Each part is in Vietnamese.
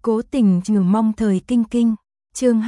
Cố tình trừ mong thời kinh kinh. Chương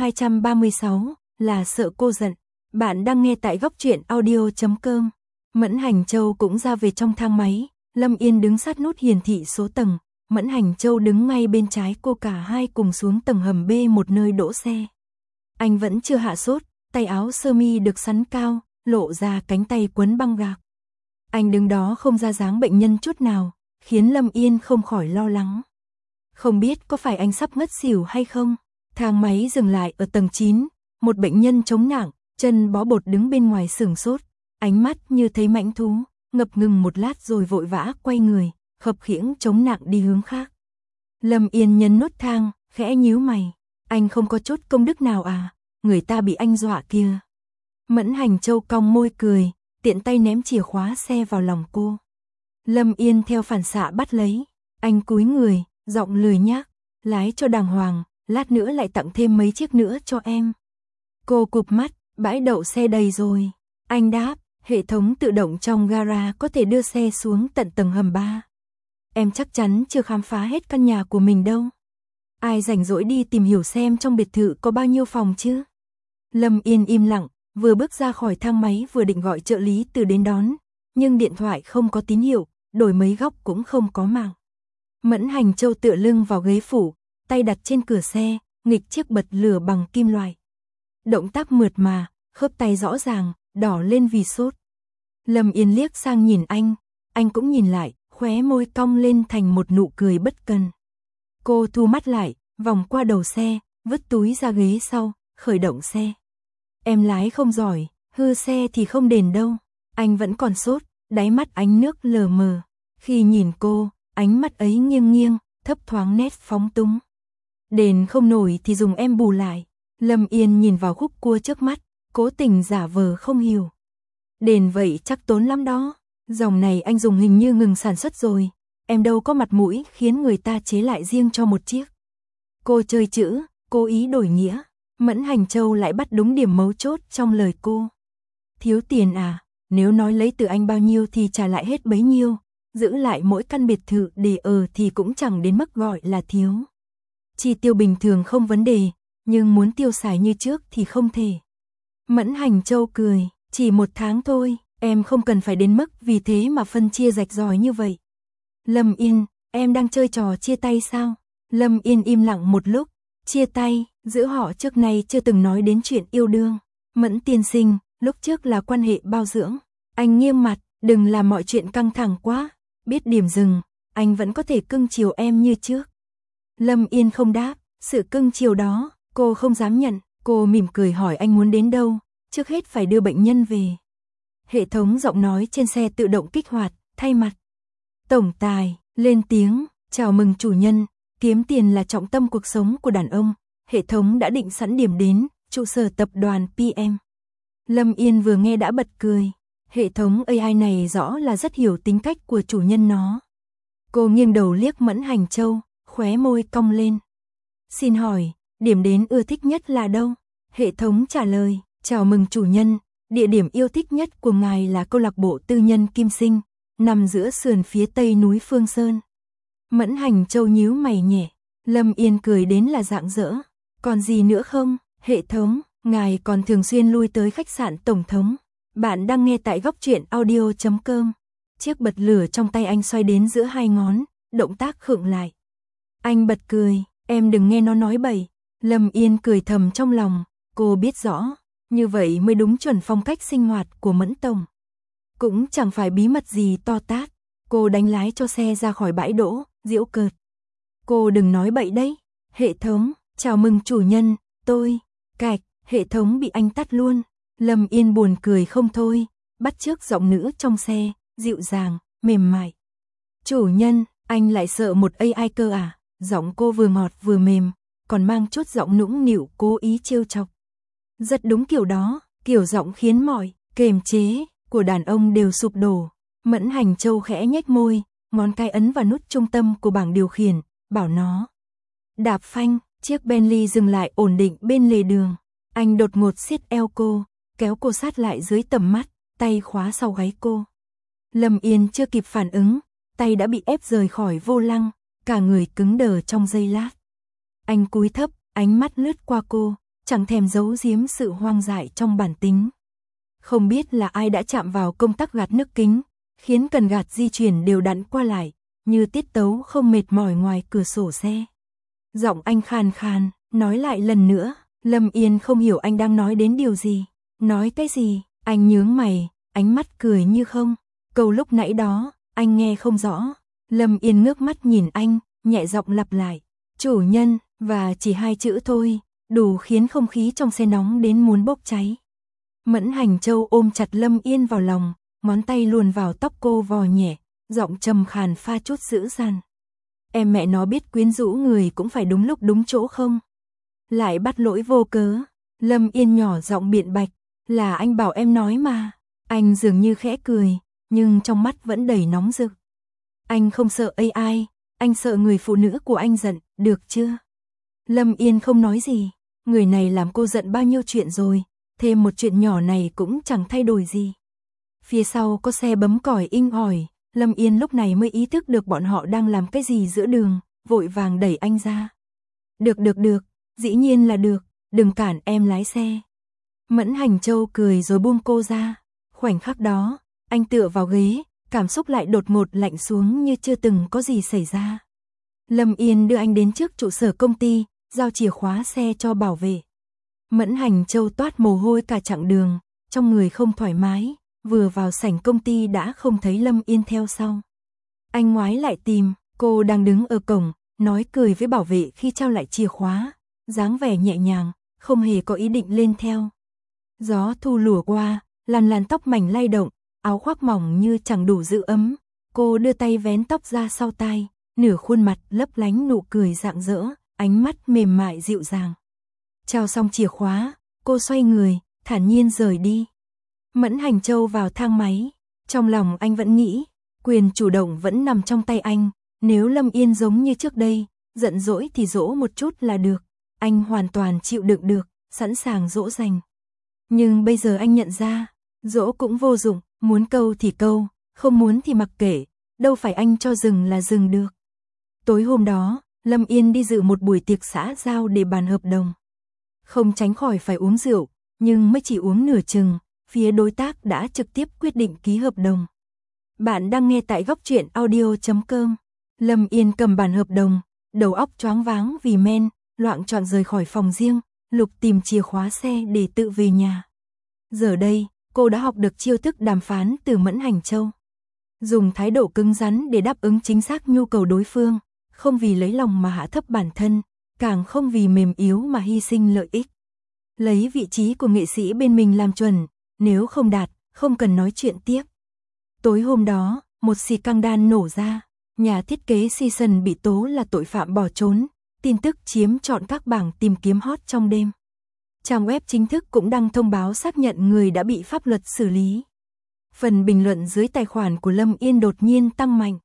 236 là sợ cô giận. Bạn đang nghe tại góc truyện audio.com. Mẫn Hành Châu cũng ra về trong thang máy. Lâm Yên đứng sát nút hiển thị số tầng. Mẫn Hành Châu đứng ngay bên trái cô, cả hai cùng xuống tầng hầm B, một nơi đỗ xe. Anh vẫn chưa hạ sốt, tay áo sơ mi được xắn cao, lộ ra cánh tay quấn băng gạc. Anh đứng đó không ra dáng bệnh nhân chút nào, khiến Lâm Yên không khỏi lo lắng. Không biết có phải anh sắp ngất xỉu hay không? Thang máy dừng lại ở tầng 9, một bệnh nhân chống nặng, chân bó bột đứng bên ngoài sửng sốt, ánh mắt như thấy mãnh thú, ngập ngừng một lát rồi vội vã quay người, khập khiễng chống nặng đi hướng khác. Lâm Yên nhấn nút thang, khẽ nhíu mày, anh không có chút công đức nào à, người ta bị anh dọa kia. Mẫn Hành Châu cong môi cười, tiện tay ném chìa khóa xe vào lòng cô. Lâm Yên theo phản xạ bắt lấy, anh cúi người, giọng lười nhác, lái cho đàng hoàng, lát nữa lại tặng thêm mấy chiếc nữa cho em. Cô cụp mắt, bãi đậu xe đầy rồi. Anh đáp, hệ thống tự động trong gara có thể đưa xe xuống tận tầng hầm 3. Em chắc chắn chưa khám phá hết căn nhà của mình đâu. Ai rảnh rỗi đi tìm hiểu xem trong biệt thự có bao nhiêu phòng chứ? Lâm Yên im lặng, vừa bước ra khỏi thang máy vừa định gọi trợ lý từ đến đón, nhưng điện thoại không có tín hiệu, đổi mấy góc cũng không có mạng. Mẫn Hành Châu tựa lưng vào ghế phụ, tay đặt trên cửa xe, nghịch chiếc bật lửa bằng kim loại. Động tác mượt mà, khớp tay rõ ràng, đỏ lên vì sốt. Lâm Yên liếc sang nhìn anh cũng nhìn lại, khóe môi cong lên thành một nụ cười bất cần. Cô thu mắt lại, vòng qua đầu xe, vứt túi ra ghế sau, khởi động xe. Em lái không giỏi, hư xe thì không đền đâu. Anh vẫn còn sốt, đáy mắt ánh nước lờ mờ. Khi nhìn cô, ánh mắt ấy nghiêng nghiêng, thấp thoáng nét phóng túng. Đền không nổi thì dùng em bù lại. Lâm Yên nhìn vào khúc cua trước mắt, cố tình giả vờ không hiểu. Đền vậy chắc tốn lắm đó. Dòng này anh dùng hình như ngừng sản xuất rồi. Em đâu có mặt mũi khiến người ta chế lại riêng cho một chiếc. Cô chơi chữ, cố ý đổi nghĩa. Mẫn Hành Châu lại bắt đúng điểm mấu chốt trong lời cô. Thiếu tiền à? Nếu nói lấy từ anh bao nhiêu thì trả lại hết bấy nhiêu. Giữ lại mỗi căn biệt thự để ở thì cũng chẳng đến mức gọi là thiếu. Chi tiêu bình thường không vấn đề, nhưng muốn tiêu xài như trước thì không thể. Mẫn Hành Châu cười, chỉ 1 tháng thôi, em không cần phải đến mức vì thế mà phân chia rạch ròi như vậy. Lâm Yên, em đang chơi trò chia tay sao? Lâm Yên im lặng một lúc, chia tay, giữa họ trước nay chưa từng nói đến chuyện yêu đương. Mẫn tiên sinh, lúc trước là quan hệ bao dưỡng. Anh nghiêm mặt, đừng làm mọi chuyện căng thẳng quá. Biết điểm dừng, anh vẫn có thể cưng chiều em như trước. Lâm Yên không đáp, sự cưng chiều đó, cô không dám nhận. Cô mỉm cười hỏi anh muốn đến đâu, trước hết phải đưa bệnh nhân về. Hệ thống giọng nói trên xe tự động kích hoạt, thay mặt. Tổng tài, lên tiếng, chào mừng chủ nhân, kiếm tiền là trọng tâm cuộc sống của đàn ông. Hệ thống đã định sẵn điểm đến, trụ sở tập đoàn PM. Lâm Yên vừa nghe đã bật cười. Hệ thống AI này rõ là rất hiểu tính cách của chủ nhân nó. Cô nghiêng đầu liếc Mẫn Hành Châu, khóe môi cong lên. Xin hỏi, điểm đến ưa thích nhất là đâu? Hệ thống trả lời, chào mừng chủ nhân, địa điểm yêu thích nhất của ngài là câu lạc bộ tư nhân Kim Sinh, nằm giữa sườn phía tây núi Phương Sơn. Mẫn Hành Châu nhíu mày nhẹ, Lâm Yên cười đến là rạng rỡ. Còn gì nữa không? Hệ thống, ngài còn thường xuyên lui tới khách sạn Tổng thống. Bạn đang nghe tại góc truyện audio.com. Chiếc bật lửa trong tay anh xoay đến giữa hai ngón, động tác khựng lại. Anh bật cười, em đừng nghe nó nói bậy. Lâm Yên cười thầm trong lòng, cô biết rõ, như vậy mới đúng chuẩn phong cách sinh hoạt của Mẫn Tổng. Cũng chẳng phải bí mật gì to tát, cô đánh lái cho xe ra khỏi bãi đỗ, giễu cợt. Cô đừng nói bậy đấy. Hệ thống, chào mừng chủ nhân, tôi, cạch, hệ thống bị anh tắt luôn. Lâm Yên buồn cười không thôi, bắt chước giọng nữ trong xe, dịu dàng, mềm mại. Chủ nhân, anh lại sợ một AI cơ à? Giọng cô vừa ngọt vừa mềm, còn mang chút giọng nũng nịu cố ý trêu chọc. Rất đúng kiểu đó, kiểu giọng khiến mọi kềm chế của đàn ông đều sụp đổ. Mẫn Hành Châu khẽ nhếch môi, ngón cái ấn vào nút trung tâm của bảng điều khiển, bảo nó đạp phanh. Chiếc Bentley dừng lại ổn định bên lề đường. Anh đột ngột siết eo cô, kéo cô sát lại dưới tầm mắt, tay khóa sau gáy cô. Lâm Yên chưa kịp phản ứng, tay đã bị ép rời khỏi vô lăng, cả người cứng đờ trong giây lát. Anh cúi thấp, ánh mắt lướt qua cô, chẳng thèm giấu giếm sự hoang dại trong bản tính. Không biết là ai đã chạm vào công tắc gạt nước kính, khiến cần gạt di chuyển đều đặn qua lại, như tiết tấu không mệt mỏi ngoài cửa sổ xe. Giọng anh khàn khàn, nói lại lần nữa. Lâm Yên không hiểu anh đang nói đến điều gì. Nói cái gì? Anh nhướng mày, ánh mắt cười như không. Câu lúc nãy đó, anh nghe không rõ. Lâm Yên ngước mắt nhìn anh, nhẹ giọng lặp lại. Chủ nhân, và chỉ 2 chữ thôi, đủ khiến không khí trong xe nóng đến muốn bốc cháy. Mẫn Hành Châu ôm chặt Lâm Yên vào lòng, ngón tay luồn vào tóc cô vò nhẹ, giọng trầm khàn pha chút dữ dằn. Em mẹ nó biết quyến rũ người cũng phải đúng lúc đúng chỗ không? Lại bắt lỗi vô cớ. Lâm Yên nhỏ giọng biện bạch, là anh bảo em nói mà. Anh dường như khẽ cười, nhưng trong mắt vẫn đầy nóng rực. Anh không sợ AI, anh sợ người phụ nữ của anh giận, được chưa? Lâm Yên không nói gì, người này làm cô giận bao nhiêu chuyện rồi, thêm một chuyện nhỏ này cũng chẳng thay đổi gì. Phía sau có xe bấm còi inh ỏi, Lâm Yên lúc này mới ý thức được bọn họ đang làm cái gì giữa đường, vội vàng đẩy anh ra. Được, dĩ nhiên là được, đừng cản em lái xe. Mẫn Hành Châu cười rồi buông cô ra. Khoảnh khắc đó, anh tựa vào ghế, cảm xúc lại đột ngột lạnh xuống như chưa từng có gì xảy ra. Lâm Yên đưa anh đến trước trụ sở công ty, giao chìa khóa xe cho bảo vệ. Mẫn Hành Châu toát mồ hôi cả chặng đường, trong người không thoải mái, vừa vào sảnh công ty đã không thấy Lâm Yên theo sau. Anh ngoái lại tìm, cô đang đứng ở cổng, nói cười với bảo vệ khi trao lại chìa khóa, dáng vẻ nhẹ nhàng, không hề có ý định lên theo. Gió thu lùa qua, làn tóc mảnh lay động, áo khoác mỏng như chẳng đủ giữ ấm. Cô đưa tay vén tóc ra sau tai, nửa khuôn mặt lấp lánh nụ cười rạng rỡ, ánh mắt mềm mại dịu dàng. Trao xong chìa khóa, cô xoay người, thản nhiên rời đi. Mẫn Hành Châu vào thang máy, trong lòng anh vẫn nghĩ, quyền chủ động vẫn nằm trong tay anh, nếu Lâm Yên giống như trước đây, giận dỗi thì dỗ một chút là được, anh hoàn toàn chịu đựng được, sẵn sàng dỗ dành. Nhưng bây giờ anh nhận ra, dỗ cũng vô dụng, muốn câu thì câu, không muốn thì mặc kệ, đâu phải anh cho dừng là dừng được. Tối hôm đó, Lâm Yên đi dự một buổi tiệc xã giao để bàn hợp đồng. Không tránh khỏi phải uống rượu, nhưng mới chỉ uống nửa chừng, phía đối tác đã trực tiếp quyết định ký hợp đồng. Bạn đang nghe tại góc truyện audio.com. Lâm Yên cầm bản hợp đồng, đầu óc choáng váng vì men, loạng choạng rời khỏi phòng riêng, lục tìm chìa khóa xe để tự về nhà. Giờ đây, cô đã học được chiêu thức đàm phán từ Mẫn Hành Châu. Dùng thái độ cứng rắn để đáp ứng chính xác nhu cầu đối phương, không vì lấy lòng mà hạ thấp bản thân, càng không vì mềm yếu mà hy sinh lợi ích. Lấy vị trí của nghệ sĩ bên mình làm chuẩn, nếu không đạt, không cần nói chuyện tiếp. Tối hôm đó, một scandal nổ ra, nhà thiết kế Season bị tố là tội phạm bỏ trốn, tin tức chiếm trọn các bảng tìm kiếm hot trong đêm. Trang web chính thức cũng đăng thông báo xác nhận người đã bị pháp luật xử lý. Phần bình luận dưới tài khoản của Lâm Yên đột nhiên tăng mạnh.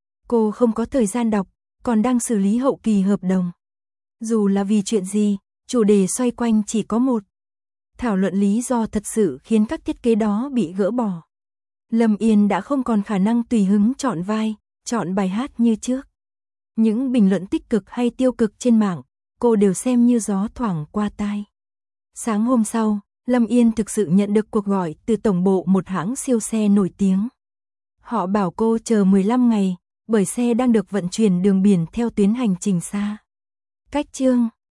Cô không có thời gian đọc, còn đang xử lý hậu kỳ hợp đồng. Dù là vì chuyện gì, chủ đề xoay quanh chỉ có một. Thảo luận lý do thật sự khiến các thiết kế đó bị gỡ bỏ. Lâm Yên đã không còn khả năng tùy hứng chọn vai, chọn bài hát như trước. Những bình luận tích cực hay tiêu cực trên mạng, cô đều xem như gió thoảng qua tai. Sáng hôm sau, Lâm Yên thực sự nhận được cuộc gọi từ tổng bộ một hãng siêu xe nổi tiếng. Họ bảo cô chờ 15 ngày, bởi xe đang được vận chuyển đường biển theo tuyến hành trình xa. Cách chương